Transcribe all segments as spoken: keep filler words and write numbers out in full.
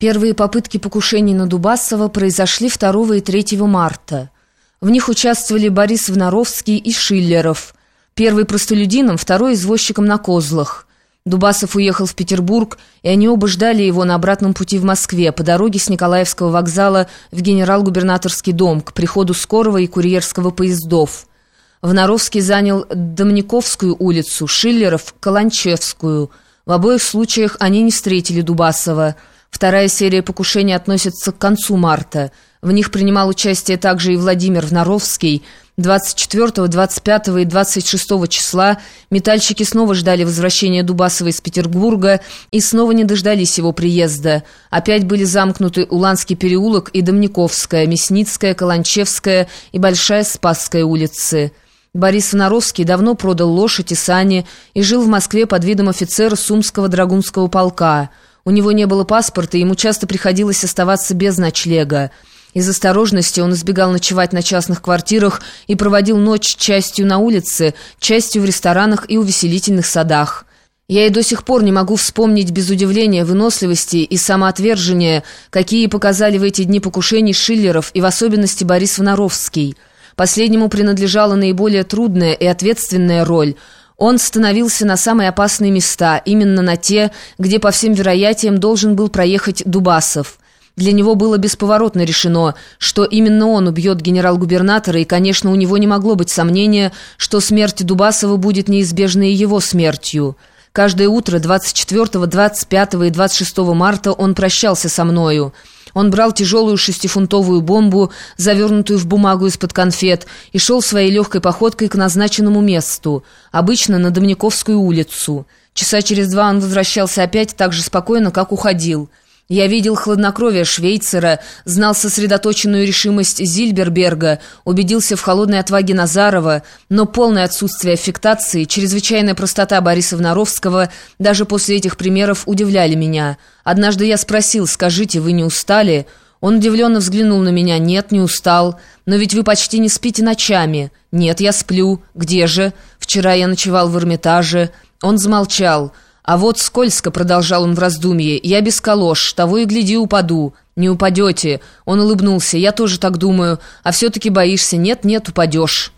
Первые попытки покушений на Дубасова произошли второго и третьего марта. В них участвовали Борис Внаровский и Шиллеров. Первый простолюдином, второй извозчиком на козлах. Дубасов уехал в Петербург, и они оба ждали его на обратном пути в Москве, по дороге с Николаевского вокзала в генерал-губернаторский дом, к приходу скорого и курьерского поездов. Внаровский занял Домниковскую улицу, Шиллеров – Каланчевскую. В обоих случаях они не встретили Дубасова. Вторая серия покушений относится к концу марта. В них принимал участие также и Владимир Внаровский. двадцать четвёртого, двадцать пятого и двадцать шестого числа метальщики снова ждали возвращения Дубасова из Петербурга и снова не дождались его приезда. Опять были замкнуты Уланский переулок и Домниковская, Мясницкая, Каланчевская и Большая Спасская улицы. Борис Внаровский давно продал лошадь и сани и жил в Москве под видом офицера Сумского драгунского полка. У него не было паспорта, ему часто приходилось оставаться без ночлега. Из осторожности он избегал ночевать на частных квартирах и проводил ночь частью на улице, частью в ресторанах и увеселительных садах. Я и до сих пор не могу вспомнить без удивления выносливости и самоотвержения, какие показали в эти дни покушений Шиллеров и в особенности Борис Внаровский. Последнему принадлежала наиболее трудная и ответственная роль. Он становился на самые опасные места, именно на те, где по всем вероятиям должен был проехать Дубасов. Для него было бесповоротно решено, что именно он убьет генерал-губернатора, и, конечно, у него не могло быть сомнения, что смерть Дубасова будет неизбежной и его смертью. Каждое утро двадцать четвёртого, двадцать пятого и двадцать шестого марта он прощался со мною. Он брал тяжелую шестифунтовую бомбу, завернутую в бумагу из-под конфет, и шел своей легкой походкой к назначенному месту, обычно на Домниковскую улицу. Часа через два он возвращался опять так же спокойно, как уходил. Я видел хладнокровие Швейцера, знал сосредоточенную решимость Зильберберга, убедился в холодной отваге Назарова, но полное отсутствие аффектации, чрезвычайная простота Бориса Внаровского даже после этих примеров удивляли меня. Однажды я спросил: «Скажите, вы не устали?» Он удивленно взглянул на меня: «Нет, не устал. Но ведь вы почти не спите ночами». «Нет, я сплю». «Где же?» «Вчера я ночевал в Эрмитаже». Он замолчал. «А вот скользко», — продолжал он в раздумье, — «я без калош, того и гляди упаду». «Не упадете». Он улыбнулся. «Я тоже так думаю. А все-таки боишься». «Нет, нет, упадешь».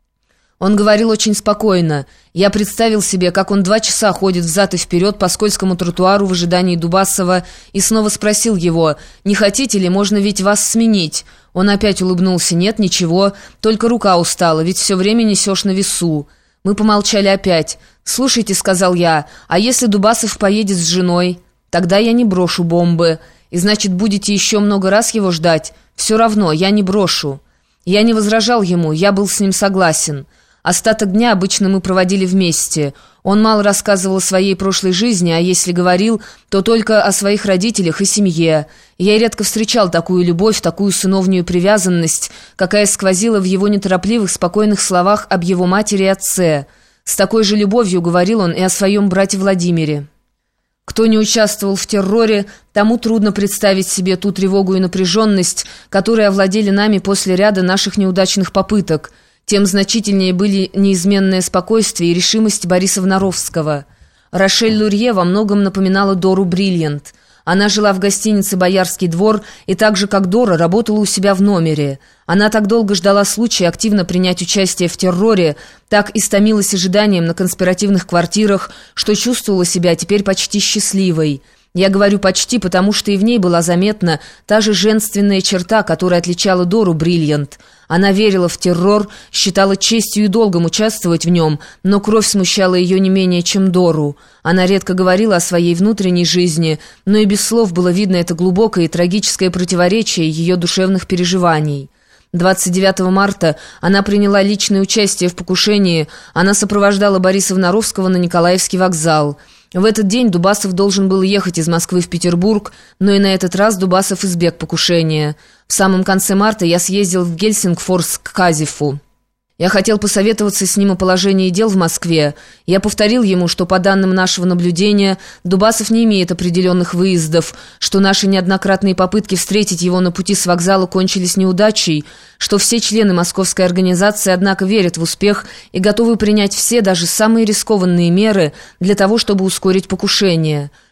Он говорил очень спокойно. Я представил себе, как он два часа ходит взад и вперед по скользкому тротуару в ожидании Дубасова, и снова спросил его: «Не хотите ли, можно ведь вас сменить?» Он опять улыбнулся. «Нет, ничего, только рука устала, ведь все время несешь на весу». Мы помолчали опять. «Слушайте», — сказал я, — «а если Дубасов поедет с женой?» «Тогда я не брошу бомбы». «И значит, будете еще много раз его ждать?» «Все равно, я не брошу». Я не возражал ему, я был с ним согласен. Остаток дня обычно мы проводили вместе. Он мало рассказывал о своей прошлой жизни, а если говорил, то только о своих родителях и семье. Я редко встречал такую любовь, такую сыновнюю привязанность, какая сквозила в его неторопливых, спокойных словах об его матери и отце. С такой же любовью говорил он и о своем брате Владимире. Кто не участвовал в терроре, тому трудно представить себе ту тревогу и напряженность, которые овладели нами после ряда наших неудачных попыток. Тем значительнее были неизменное спокойствие и решимость Бориса Внаровского. Рошель Лурье во многом напоминала Дору Бриллиант. Она жила в гостинице «Боярский двор» и так же, как Дора, работала у себя в номере. Она так долго ждала случая активно принять участие в терроре, так истомилась ожиданием на конспиративных квартирах, что чувствовала себя теперь почти счастливой. Я говорю «почти», потому что и в ней была заметна та же женственная черта, которая отличала Дору Бриллиант. Она верила в террор, считала честью и долгом участвовать в нем, но кровь смущала ее не менее, чем Дору. Она редко говорила о своей внутренней жизни, но и без слов было видно это глубокое и трагическое противоречие ее душевных переживаний. двадцать девятого марта она приняла личное участие в покушении, она сопровождала Бориса Внаровского на Николаевский вокзал. В этот день Дубасов должен был ехать из Москвы в Петербург, но и на этот раз Дубасов избег покушения. В самом конце марта я съездил в Гельсингфорс к Казифу. Я хотел посоветоваться с ним о положении дел в Москве. Я повторил ему, что по данным нашего наблюдения Дубасов не имеет определенных выездов, что наши неоднократные попытки встретить его на пути с вокзала кончились неудачей, что все члены московской организации, однако, верят в успех и готовы принять все, даже самые рискованные меры для того, чтобы ускорить покушение,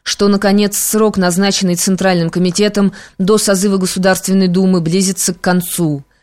что, наконец, срок, назначенный Центральным комитетом до созыва Государственной Думы, близится к концу.